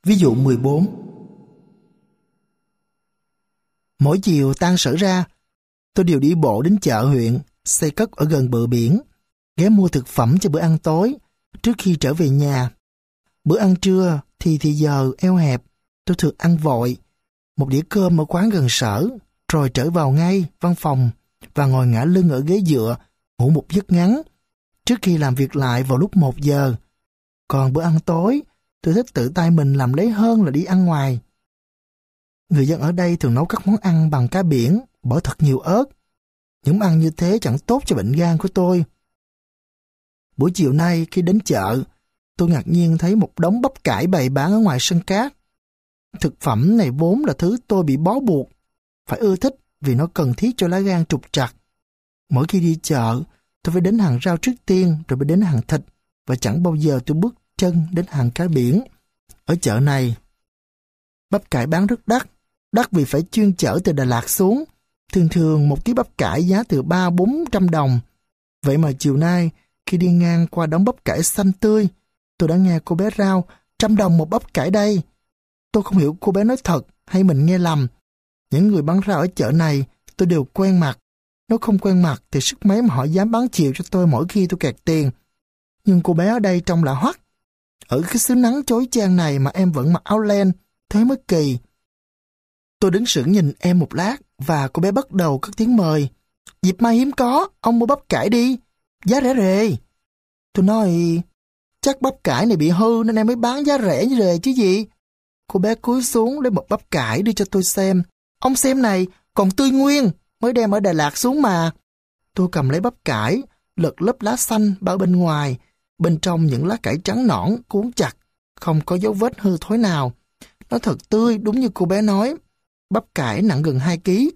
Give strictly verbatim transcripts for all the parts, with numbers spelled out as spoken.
Ví dụ mười bốn. Mỗi chiều tan sở ra, tôi đều đi bộ đến chợ huyện, xây cất ở gần bờ biển, ghé mua thực phẩm cho bữa ăn tối trước khi trở về nhà. Bữa ăn trưa thì thì giờ eo hẹp, tôi thường ăn vội một đĩa cơm ở quán gần sở, rồi trở vào ngay văn phòng và ngồi ngả lưng ở ghế dựa, ngủ một giấc ngắn trước khi làm việc lại vào lúc một giờ. Còn bữa ăn tối, tôi thích tự tay mình làm lấy hơn là đi ăn ngoài. Người dân ở đây thường nấu các món ăn bằng cá biển, bỏ thật nhiều ớt. Những món ăn như thế chẳng tốt cho bệnh gan của tôi. Buổi chiều nay khi đến chợ, tôi ngạc nhiên thấy một đống bắp cải bày bán ở ngoài sân cát. Thực phẩm này vốn là thứ tôi bị bó buộc phải ưa thích vì nó cần thiết cho lá gan trục trặc. Mỗi khi đi chợ, tôi phải đến hàng rau trước tiên rồi mới đến hàng thịt, và chẳng bao giờ tôi bước chân đến hàng cá biển. Ở chợ này, bắp cải bán rất đắt, đắt vì phải chuyên chở từ Đà Lạt xuống. Thường thường một ký bắp cải giá từ ba bốn trăm đồng. Vậy mà chiều nay, khi đi ngang qua đống bắp cải xanh tươi, tôi đã nghe cô bé rao trăm đồng một bắp cải đây. Tôi không hiểu cô bé nói thật hay mình nghe lầm. Những người bán rau ở chợ này tôi đều quen mặt. Nếu không quen mặt thì sức mấy mà họ dám bán chiều cho tôi mỗi khi tôi kẹt tiền. Nhưng cô bé ở đây trông lạ hoắc. Ở cái xứ nắng chói chang này mà em vẫn mặc áo len, thế mới kỳ. Tôi đứng sững nhìn em một lát và cô bé bắt đầu cất tiếng mời. Dịp mai hiếm có, ông mua bắp cải đi, giá rẻ rề. Tôi nói, chắc bắp cải này bị hư nên em mới bán giá rẻ như rề chứ gì. Cô bé cúi xuống lấy một bắp cải đưa cho tôi xem. Ông xem này, còn tươi nguyên, mới đem ở Đà Lạt xuống mà. Tôi cầm lấy bắp cải, lật lớp lá xanh bao bên ngoài, bên trong những lá cải trắng nõn cuốn chặt, không có dấu vết hư thối nào. Nó thật tươi đúng như cô bé nói. Bắp cải nặng gần hai ký.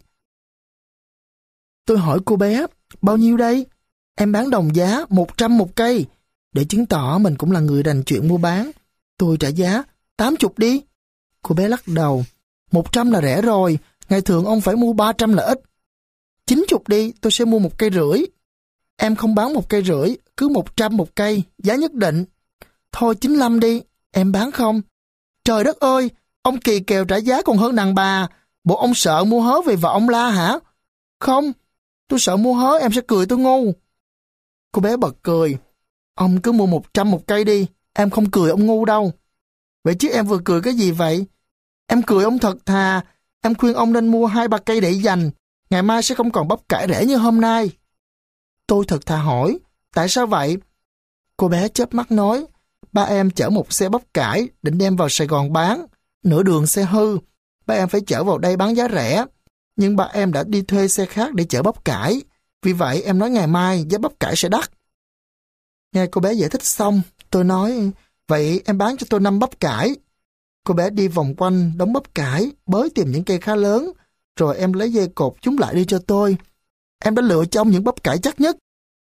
Tôi hỏi cô bé, bao nhiêu đây? Em bán đồng giá một trăm một cây. Để chứng tỏ mình cũng là người rành chuyện mua bán, tôi trả giá tám mươi đi. Cô bé lắc đầu, một trăm là rẻ rồi, ngày thường ông phải mua ba trăm là ít. chín mươi đi, tôi sẽ mua một cây rưỡi. Em không bán một cây rưỡi, cứ một trăm một cây, giá nhất định. Thôi chín mươi lăm đi, em bán không? Trời đất ơi, ông kỳ kèo trả giá còn hơn đàn bà. Bộ ông sợ mua hớ vì vợ ông la hả? Không, tôi sợ mua hớ em sẽ cười tôi ngu. Cô bé bật cười. Ông cứ mua một trăm một cây đi, em không cười ông ngu đâu. Vậy chứ em vừa cười cái gì vậy? Em cười ông thật thà, em khuyên ông nên mua hai ba cây để dành, ngày mai sẽ không còn bắp cải rẻ như hôm nay. Tôi thật thà hỏi, tại sao vậy? Cô bé chớp mắt nói, ba em chở một xe bắp cải định đem vào Sài Gòn bán, nửa đường xe hư, ba em phải chở vào đây bán giá rẻ, nhưng ba em đã đi thuê xe khác để chở bắp cải, vì vậy em nói ngày mai giá bắp cải sẽ đắt. Nghe cô bé giải thích xong, tôi nói, vậy em bán cho tôi năm bắp cải. Cô bé đi vòng quanh đống bắp cải, bới tìm những cây khá lớn, rồi em lấy dây cột chúng lại đưa cho tôi. Em đã lựa trong những bắp cải chắc nhất.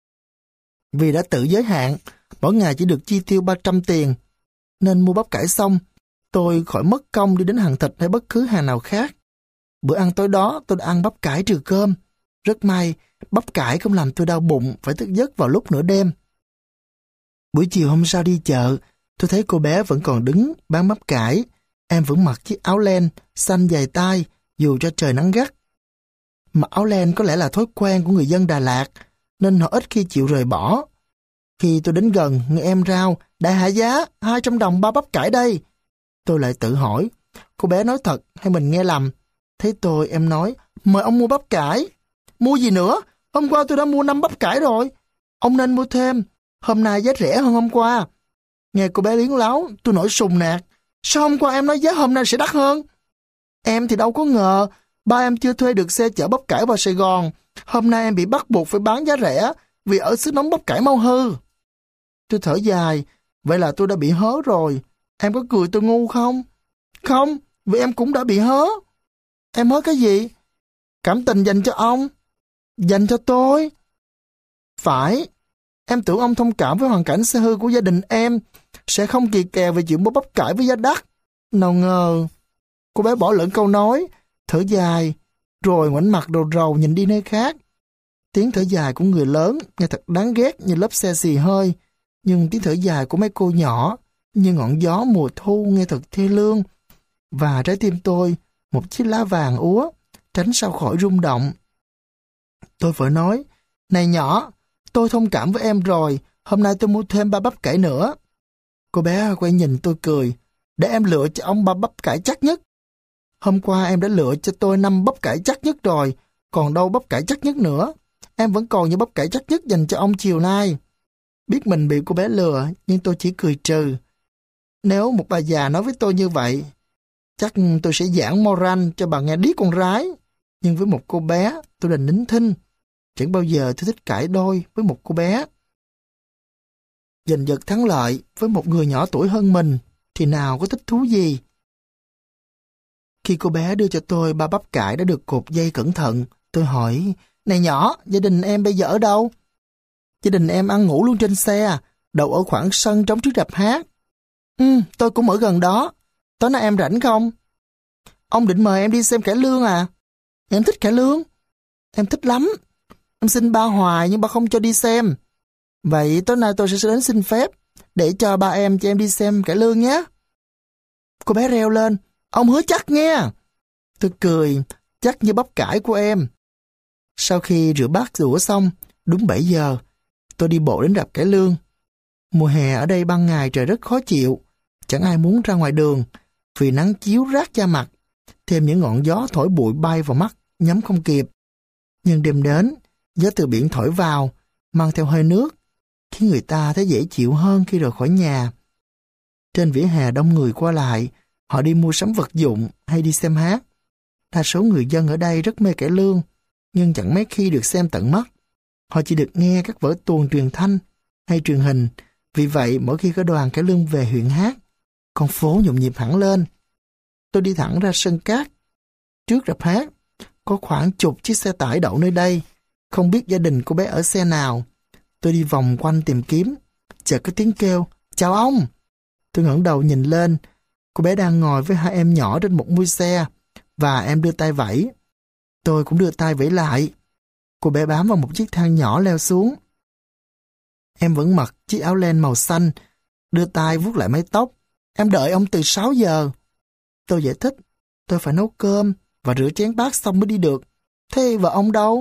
Vì đã tự giới hạn, mỗi ngày chỉ được chi tiêu ba trăm tiền, nên mua bắp cải xong, tôi khỏi mất công đi đến hàng thịt hay bất cứ hàng nào khác. Bữa ăn tối đó tôi đã ăn bắp cải trừ cơm. Rất may, bắp cải không làm tôi đau bụng phải thức giấc vào lúc nửa đêm. Buổi chiều hôm sau đi chợ, tôi thấy cô bé vẫn còn đứng bán bắp cải. Em vẫn mặc chiếc áo len xanh dài tay dù cho trời nắng gắt. Mặc áo len có lẽ là thói quen của người dân Đà Lạt, nên họ ít khi chịu rời bỏ. Khi tôi đến gần, người em rao, đại hạ giá, hai trăm đồng ba bắp cải đây. Tôi lại tự hỏi, cô bé nói thật hay mình nghe lầm? Thấy tôi, em nói, mời ông mua bắp cải. Mua gì nữa? Hôm qua tôi đã mua năm bắp cải rồi. Ông nên mua thêm, hôm nay giá rẻ hơn hôm qua. Nghe cô bé liến láo, tôi nổi sùng nạt. Sao hôm qua em nói giá hôm nay sẽ đắt hơn? Em thì đâu có ngờ, ba em chưa thuê được xe chở bắp cải vào Sài Gòn. Hôm nay em bị bắt buộc phải bán giá rẻ vì ở xứ nóng bắp cải mau hư. Tôi thở dài, vậy là tôi đã bị hớ rồi. Em có cười tôi ngu không? Không, vì em cũng đã bị hớ. Em hớ cái gì? Cảm tình dành cho ông. Dành cho tôi? Phải. Em tưởng ông thông cảm với hoàn cảnh xe hư của gia đình em, sẽ không kỳ kèo về chuyện mua bắp cải với giá đắt. Nào ngờ. Cô bé bỏ lửng câu nói, thở dài, rồi ngoảnh mặt rầu rầu nhìn đi nơi khác. Tiếng thở dài của người lớn nghe thật đáng ghét như lớp xe xì hơi, nhưng tiếng thở dài của mấy cô nhỏ như ngọn gió mùa thu nghe thật thê lương, và trái tim tôi một chiếc lá vàng úa, tránh sao khỏi rung động. Tôi vội nói, này nhỏ, tôi thông cảm với em rồi, hôm nay tôi mua thêm ba bắp cải nữa. Cô bé quay nhìn tôi cười, để em lựa cho ông ba bắp cải chắc nhất. Hôm qua em đã lựa cho tôi năm bắp cải chắc nhất rồi, còn đâu bắp cải chắc nhất nữa. Em vẫn còn những bắp cải chắc nhất dành cho ông chiều nay. Biết mình bị cô bé lừa, nhưng tôi chỉ cười trừ. Nếu một bà già nói với tôi như vậy, chắc tôi sẽ giảng moral cho bà nghe điếc con rái. Nhưng với một cô bé, tôi đành nín thinh. Chẳng bao giờ tôi thích cãi đôi với một cô bé. Giành giật thắng lợi với một người nhỏ tuổi hơn mình, thì nào có thích thú gì. Khi cô bé đưa cho tôi ba bắp cải đã được cột dây cẩn thận, tôi hỏi, này nhỏ, gia đình em bây giờ ở đâu? Gia đình em ăn ngủ luôn trên xe, đậu ở khoảng sân trống trước rạp hát. Ừ, tôi cũng ở gần đó. Tối nay em rảnh không? Ông định mời em đi xem cải lương à? Em thích cải lương. Em thích lắm. Em xin ba hoài nhưng ba không cho đi xem. Vậy tối nay tôi sẽ đến xin phép để cho ba em cho em đi xem cải lương nhé. Cô bé reo lên, ông hứa chắc nghe. Tôi cười, chắc như bắp cải của em. Sau khi rửa bát rửa xong, đúng bảy giờ, tôi đi bộ đến rạp cải lương. Mùa hè ở đây ban ngày trời rất khó chịu, chẳng ai muốn ra ngoài đường vì nắng chiếu rát da mặt, thêm những ngọn gió thổi bụi bay vào mắt, nhắm không kịp. Nhưng đêm đến, gió từ biển thổi vào, mang theo hơi nước, khiến người ta thấy dễ chịu hơn khi rời khỏi nhà. Trên vỉa hè đông người qua lại, họ đi mua sắm vật dụng hay đi xem hát. Đa số người dân ở đây rất mê cải lương, nhưng chẳng mấy khi được xem tận mắt. Họ chỉ được nghe các vở tuồng truyền thanh hay truyền hình. Vì vậy, mỗi khi có đoàn cải lương về huyện hát, con phố nhộn nhịp hẳn lên. Tôi đi thẳng ra sân cát. Trước rạp hát, có khoảng chục chiếc xe tải đậu nơi đây. Không biết gia đình cô bé ở xe nào. Tôi đi vòng quanh tìm kiếm. Chợt có tiếng kêu, chào ông. Tôi ngẩng đầu nhìn lên. Cô bé đang ngồi với hai em nhỏ trên một mui xe, và em đưa tay vẫy. Tôi cũng đưa tay vẫy lại. Cô bé bám vào một chiếc thang nhỏ leo xuống. Em vẫn mặc chiếc áo len màu xanh, đưa tay vuốt lại mái tóc. Em đợi ông từ sáu giờ. Tôi giải thích, tôi phải nấu cơm và rửa chén bát xong mới đi được. Thế vợ ông đâu?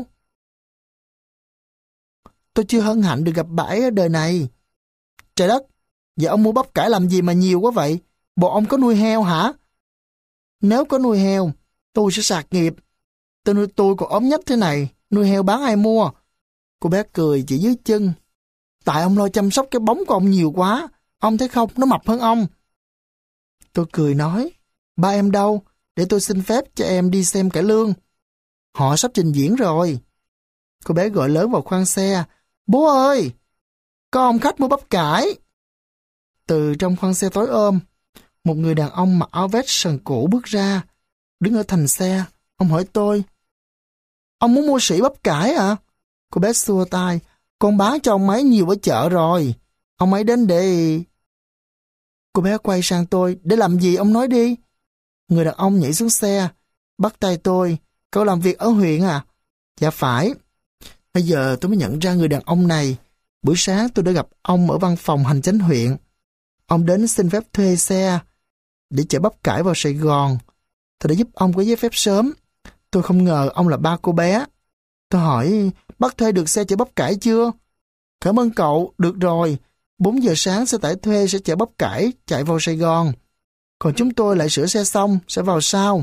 Tôi chưa hân hạnh được gặp bà ấy ở đời này. Trời đất, giờ ông mua bắp cải làm gì mà nhiều quá vậy? Bộ ông có nuôi heo hả? Nếu có nuôi heo, tôi sẽ sạc nghiệp. Tôi nuôi tôi còn ốm nhách thế này, nuôi heo bán ai mua? Cô bé cười chỉ dưới chân. Tại ông lo chăm sóc cái bóng của ông nhiều quá. Ông thấy không, nó mập hơn ông. Tôi cười nói, ba em đâu? Để tôi xin phép cho em đi xem cải lương. Họ sắp trình diễn rồi. Cô bé gọi lớn vào khoang xe. Bố ơi, có ông khách mua bắp cải. Từ trong khoang xe tối ôm, một người đàn ông mặc áo vest sần cổ bước ra. Đứng ở thành xe, ông hỏi tôi, ông muốn mua sỉ bắp cải à? Cô bé xua tay, con bán cho ông ấy nhiều ở chợ rồi. Ông ấy đến để... Cô bé quay sang tôi, để làm gì ông nói đi. Người đàn ông nhảy xuống xe, bắt tay tôi, cậu làm việc ở huyện à? Dạ phải. Bây giờ tôi mới nhận ra người đàn ông này. Buổi sáng tôi đã gặp ông ở văn phòng hành chánh huyện. Ông đến xin phép thuê xe để chở bắp cải vào Sài Gòn. Tôi đã giúp ông có giấy phép sớm. Tôi không ngờ ông là ba cô bé. Tôi hỏi, bác thuê được xe chở bắp cải chưa? Cảm ơn cậu, được rồi. bốn giờ sáng xe tải thuê sẽ chở bắp cải chạy vào Sài Gòn. Còn chúng tôi lại sửa xe xong, sẽ vào sau.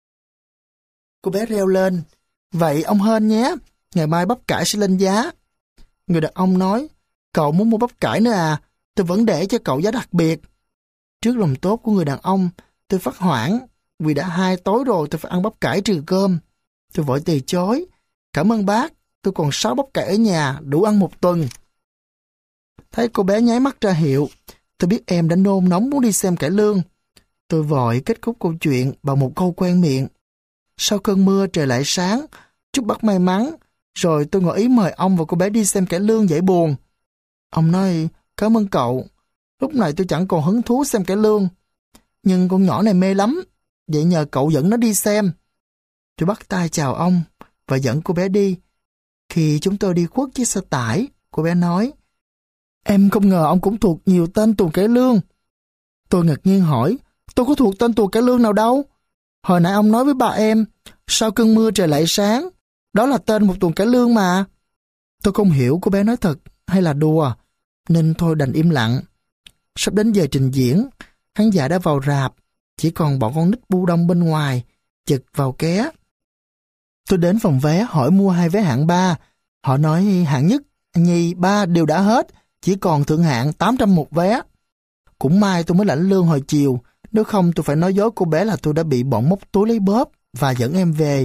Cô bé reo lên, vậy ông hên nhé, ngày mai bắp cải sẽ lên giá. Người đàn ông nói, cậu muốn mua bắp cải nữa à? Tôi vẫn để cho cậu giá đặc biệt. Trước lòng tốt của người đàn ông, tôi phát hoảng, vì đã hai tối rồi tôi phải ăn bắp cải trừ cơm. Tôi vội từ chối, cảm ơn bác, tôi còn sáu bắp cải ở nhà, đủ ăn một tuần. Thấy cô bé nháy mắt ra hiệu, tôi biết em đã nôn nóng muốn đi xem cải lương. Tôi vội kết thúc câu chuyện bằng một câu quen miệng. Sau cơn mưa trời lại sáng, chúc bác may mắn, rồi tôi ngỏ ý mời ông và cô bé đi xem cải lương giải buồn. Ông nói, cảm ơn cậu, lúc này tôi chẳng còn hứng thú xem cải lương. Nhưng con nhỏ này mê lắm, vậy nhờ cậu dẫn nó đi xem. Tôi bắt tay chào ông và dẫn cô bé đi. Khi chúng tôi đi khuất chiếc xe tải, cô bé nói, em không ngờ ông cũng thuộc nhiều tên tuồng cải lương. Tôi ngạc nhiên hỏi, tôi có thuộc tên tuồng cải lương nào đâu. Hồi nãy ông nói với bà em, sau cơn mưa trời lại sáng, đó là tên một tuồng cải lương mà. Tôi không hiểu cô bé nói thật hay là đùa, nên thôi đành im lặng. Sắp đến giờ trình diễn, khán giả đã vào rạp, chỉ còn bọn con nít bu đông bên ngoài, chực vào ké. Tôi đến phòng vé hỏi mua hai vé hạng ba. Họ nói hạng nhất, nhì, ba đều đã hết, chỉ còn thượng hạng tám trăm một vé. Cũng may tôi mới lãnh lương hồi chiều, nếu không tôi phải nói dối cô bé là tôi đã bị bọn móc túi lấy bóp và dẫn em về.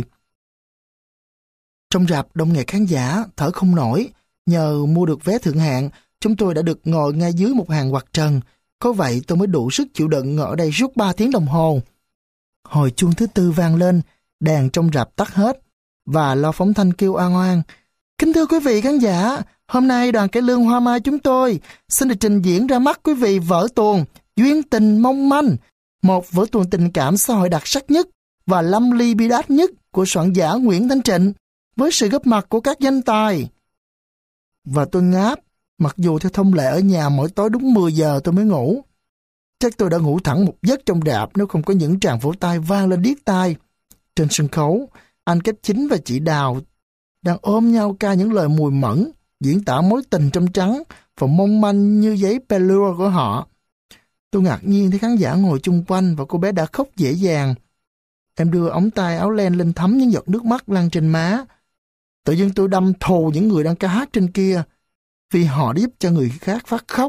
Trong rạp đông nghẹt khán giả, thở không nổi. Nhờ mua được vé thượng hạng, chúng tôi đã được ngồi ngay dưới một hàng quạt trần. Có vậy tôi mới đủ sức chịu đựng ngồi ở đây suốt ba tiếng đồng hồ. Hồi chuông thứ tư vang lên, đèn trong rạp tắt hết, và loa phóng thanh kêu oan oan. Kính thưa quý vị khán giả, hôm nay đoàn cải lương Hoa Mai chúng tôi xin được trình diễn ra mắt quý vị vở tuồng Duyên Tình Mong Manh, một vở tuồng tình cảm xã hội đặc sắc nhất và lâm ly bi đát nhất của soạn giả Nguyễn Thanh Trịnh, với sự góp mặt của các danh tài. Và tôi ngáp, mặc dù theo thông lệ ở nhà mỗi tối đúng mười giờ tôi mới ngủ. Chắc tôi đã ngủ thẳng một giấc trong rạp nếu không có những tràng vỗ tay vang lên điếc tai. Trên sân khấu, anh Kép Chính và chị Đào đang ôm nhau ca những lời mùi mẫn, diễn tả mối tình trong trắng và mong manh như giấy pelure của họ. Tôi ngạc nhiên thấy khán giả ngồi chung quanh và cô bé đã khóc dễ dàng. Em đưa ống tay áo len lên thấm những giọt nước mắt lăn trên má. Tự nhiên tôi đâm thù những người đang ca hát trên kia, vì họ đã giúp cho người khác phát khóc.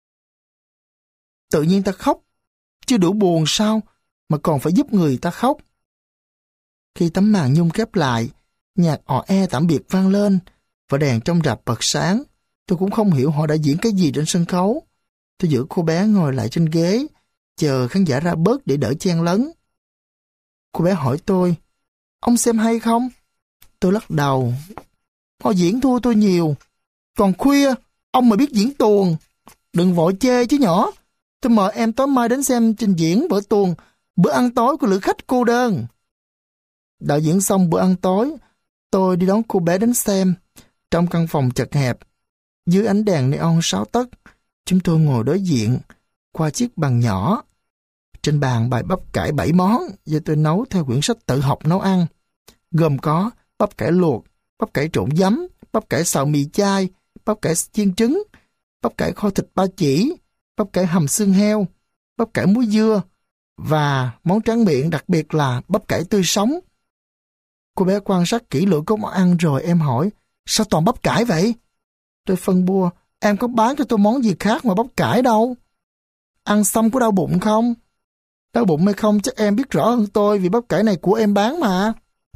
Tự nhiên ta khóc, chưa đủ buồn sao, mà còn phải giúp người ta khóc. Khi tấm màn nhung khép lại, nhạc ò e tạm biệt vang lên, và đèn trong rạp bật sáng. Tôi cũng không hiểu họ đã diễn cái gì trên sân khấu. Tôi giữ cô bé ngồi lại trên ghế, chờ khán giả ra bớt để đỡ chen lấn. Cô bé hỏi tôi, ông xem hay không? Tôi lắc đầu. Họ diễn thua tôi nhiều. Còn khuya, ông mà biết diễn tuồng. Đừng vội chê chứ nhỏ. Tôi mời em tối mai đến xem trình diễn bữa tuồng, bữa ăn tối của lữ khách cô đơn. Đạo diễn xong bữa ăn tối, tôi đi đón cô bé đến xem. Trong căn phòng chật hẹp, dưới ánh đèn neon sáu tấc, chúng tôi ngồi đối diện qua chiếc bàn nhỏ. Trên bàn bày bắp cải bảy món do tôi nấu theo quyển sách tự học nấu ăn, gồm có bắp cải luộc, bắp cải trộn giấm, bắp cải xào mì chai, bắp cải chiên trứng, bắp cải kho thịt ba chỉ, bắp cải hầm xương heo, bắp cải muối dưa và món tráng miệng đặc biệt là bắp cải tươi sống. Cô bé quan sát kỹ lưỡng công ăn rồi em hỏi, sao toàn bắp cải vậy? Tôi phân bua, em có bán cho tôi món gì khác mà bắp cải đâu. Ăn xong có đau bụng không? Đau bụng hay không chắc em biết rõ hơn tôi vì bắp cải này của em bán mà.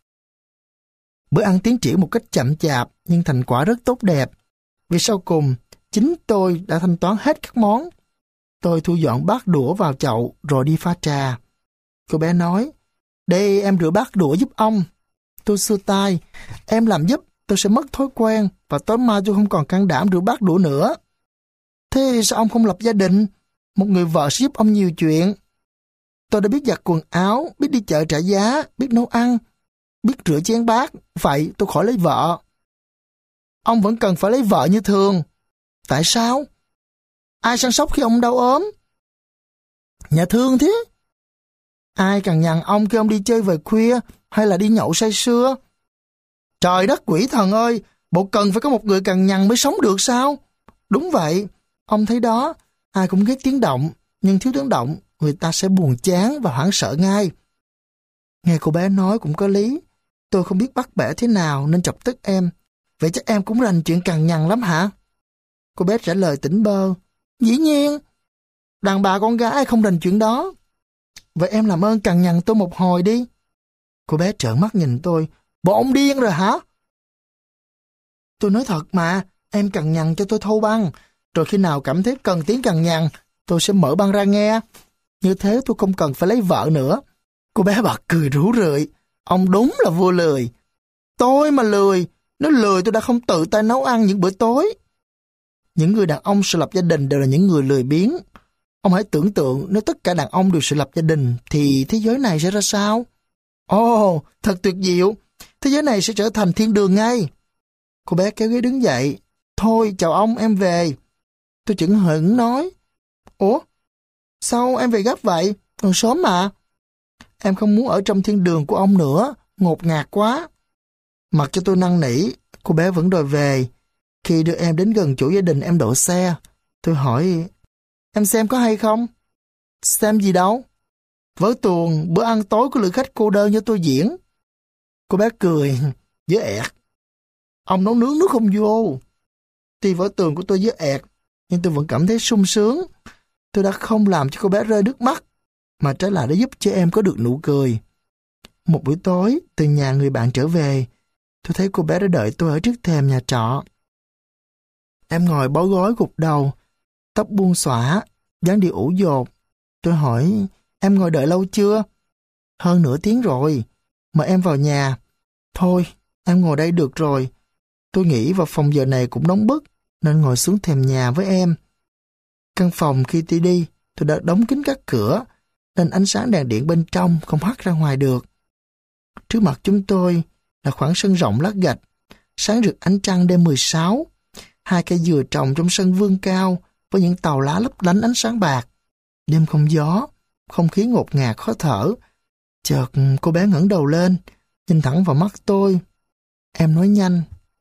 Bữa ăn tiến triển một cách chậm chạp nhưng thành quả rất tốt đẹp. Vì sau cùng, chính tôi đã thanh toán hết các món. Tôi thu dọn bát đũa vào chậu rồi đi pha trà. Cô bé nói, đây em rửa bát đũa giúp ông. Tôi xua tay, em làm giúp, tôi sẽ mất thói quen và tối mai tôi không còn can đảm rửa bát đũa nữa. Thế sao ông không lập gia đình? Một người vợ sẽ giúp ông nhiều chuyện. Tôi đã biết giặt quần áo, biết đi chợ trả giá, biết nấu ăn, biết rửa chén bát, vậy tôi khỏi lấy vợ. Ông vẫn cần phải lấy vợ như thường. Tại sao? Ai săn sóc khi ông đau ốm? Nhà thương thế. Ai cằn nhằn ông khi ông đi chơi về khuya hay là đi nhậu say sưa? Trời đất quỷ thần ơi, bộ cần phải có một người cằn nhằn mới sống được sao? Đúng vậy, ông thấy đó, ai cũng ghét tiếng động, nhưng thiếu tiếng động, người ta sẽ buồn chán và hoảng sợ ngay. Nghe cô bé nói cũng có lý, tôi không biết bắt bẻ thế nào nên chọc tức em. Vậy chắc em cũng rành chuyện cằn nhằn lắm hả? Cô bé trả lời tỉnh bơ, dĩ nhiên, đàn bà con gái không rành chuyện đó. Vậy em làm ơn cằn nhằn tôi một hồi đi. Cô bé trợn mắt nhìn tôi, bộ ông điên rồi hả? Tôi nói thật mà, em cằn nhằn cho tôi thâu băng, rồi khi nào cảm thấy cần tiếng cằn nhằn, tôi sẽ mở băng ra nghe. Như thế tôi không cần phải lấy vợ nữa. Cô bé bật cười rủ rượi, ông đúng là vua lười. Tôi mà lười, nếu lười tôi đã không tự tay nấu ăn những bữa tối. Những người đàn ông sự lập gia đình đều là những người lười biếng. Ông hãy tưởng tượng nếu tất cả đàn ông đều sự lập gia đình thì thế giới này sẽ ra sao? Ồ, oh, thật tuyệt diệu. Thế giới này sẽ trở thành thiên đường ngay. Cô bé kéo ghế đứng dậy. Thôi, chào ông, em về. Tôi chững hững nói. Ủa, Sao em về gấp vậy? Còn sớm mà. Em không muốn ở trong thiên đường của ông nữa, ngột ngạt quá. Mặc cho tôi năn nỉ, cô bé vẫn đòi về. Khi đưa em đến gần chỗ gia đình em đổ xe. Tôi hỏi, em xem có hay không? Xem gì đâu? Vở tuồng, bữa ăn tối của lữ khách cô đơn cho tôi diễn. Cô bé cười, dở ẹt. Ông nấu nướng nước không vô. Tuy vở tuồng của tôi dở ẹt, nhưng tôi vẫn cảm thấy sung sướng. Tôi đã không làm cho cô bé rơi nước mắt, mà trái lại đã giúp cho em có được nụ cười. Một buổi tối, từ nhà người bạn trở về, tôi thấy cô bé đã đợi tôi ở trước thềm nhà trọ. Em ngồi bó gối gục đầu, tóc buông xõa, dáng đi ủ dột. Tôi hỏi, em ngồi đợi lâu chưa? Hơn nửa tiếng rồi, mời em vào nhà. Thôi, em ngồi đây được rồi. Tôi nghĩ vào phòng giờ này cũng nóng bức, nên ngồi xuống thềm nhà với em. Căn phòng khi tôi đi, tôi đã đóng kín các cửa, nên ánh sáng đèn điện bên trong không hắt ra ngoài được. Trước mặt chúng tôi là khoảng sân rộng lát gạch, sáng rực ánh trăng đêm mười sáu. Hai cây dừa trồng trong sân vươn cao với những tàu lá lấp lánh ánh sáng bạc. Đêm không gió, không khí ngột ngạt khó thở. Chợt cô bé ngẩng đầu lên, nhìn thẳng vào mắt tôi. Em nói nhanh.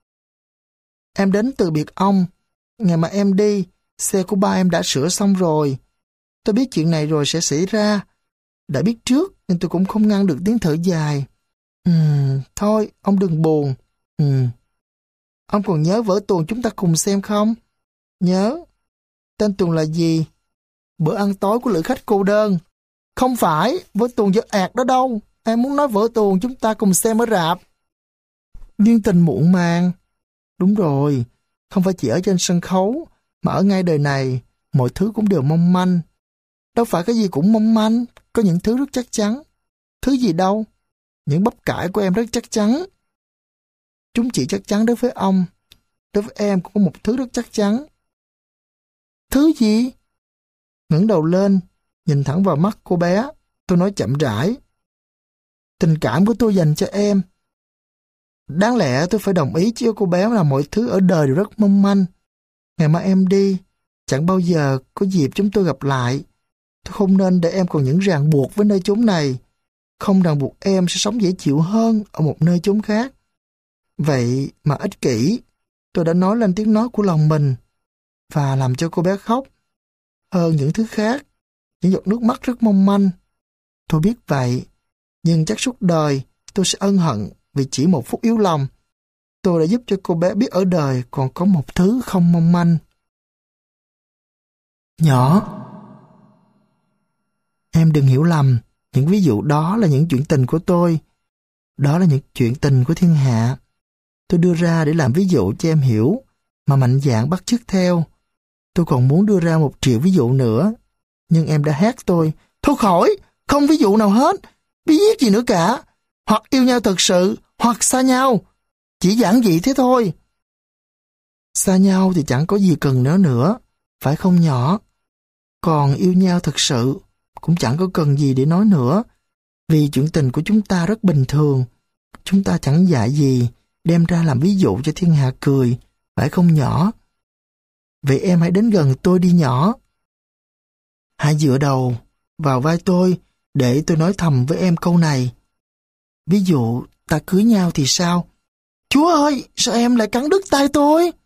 Em đến từ biệt ông. Ngày mà em đi, xe của ba em đã sửa xong rồi. Tôi biết chuyện này rồi sẽ xảy ra. Đã biết trước nên tôi cũng không ngăn được tiếng thở dài. Ừm, thôi, ông đừng buồn. Ừm. Ông còn nhớ vở tuồng chúng ta cùng xem không? Nhớ. Tên tuồng là gì? Bữa ăn tối của lữ khách cô đơn. Không phải, vở tuồng dở ẹt đó đâu. Em muốn nói vở tuồng chúng ta cùng xem ở rạp. Liên tình muộn màng. Đúng rồi, không phải chỉ ở trên sân khấu, mà ở ngay đời này, mọi thứ cũng đều mong manh. Đâu phải cái gì cũng mong manh, có những thứ rất chắc chắn. Thứ gì đâu? Những bắp cải của em rất chắc chắn. Chúng chỉ chắc chắn đối với ông. Đối với em cũng có một thứ rất chắc chắn. Thứ gì? Ngẩng đầu lên, nhìn thẳng vào mắt cô bé, tôi nói chậm rãi. Tình cảm của tôi dành cho em. Đáng lẽ tôi phải đồng ý cho cô bé là mọi thứ ở đời đều rất mong manh. Ngày mà em đi, chẳng bao giờ có dịp chúng tôi gặp lại. Tôi không nên để em còn những ràng buộc với nơi chốn này. Không ràng buộc em sẽ sống dễ chịu hơn ở một nơi chốn khác. Vậy mà ích kỷ, tôi đã nói lên tiếng nói của lòng mình và làm cho cô bé khóc. Hơn những thứ khác, những giọt nước mắt rất mong manh. Tôi biết vậy, nhưng chắc suốt đời tôi sẽ ân hận vì chỉ một phút yếu lòng. Tôi đã giúp cho cô bé biết ở đời còn có một thứ không mong manh. Nhỏ. Em đừng hiểu lầm, những ví dụ đó là những chuyện tình của tôi. Đó là những chuyện tình của thiên hạ. Tôi đưa ra để làm ví dụ cho em hiểu, mà mạnh dạn bắt chước theo. Tôi còn muốn đưa ra một triệu ví dụ nữa, nhưng em đã hét tôi. Thôi khỏi, không ví dụ nào hết, bí viết gì nữa cả. Hoặc yêu nhau thật sự, hoặc xa nhau. Chỉ giản dị thế thôi. Xa nhau thì chẳng có gì cần nữa nữa, phải không nhỏ? Còn yêu nhau thật sự, cũng chẳng có cần gì để nói nữa. Vì chuyện tình của chúng ta rất bình thường. Chúng ta chẳng dại gì đem ra làm ví dụ cho thiên hạ cười, phải không nhỏ? Vậy em hãy đến gần tôi đi nhỏ. Hãy dựa đầu vào vai tôi để tôi nói thầm với em câu này. Ví dụ ta cưới nhau thì sao? Chúa ơi, sao em lại cắn đứt tay tôi?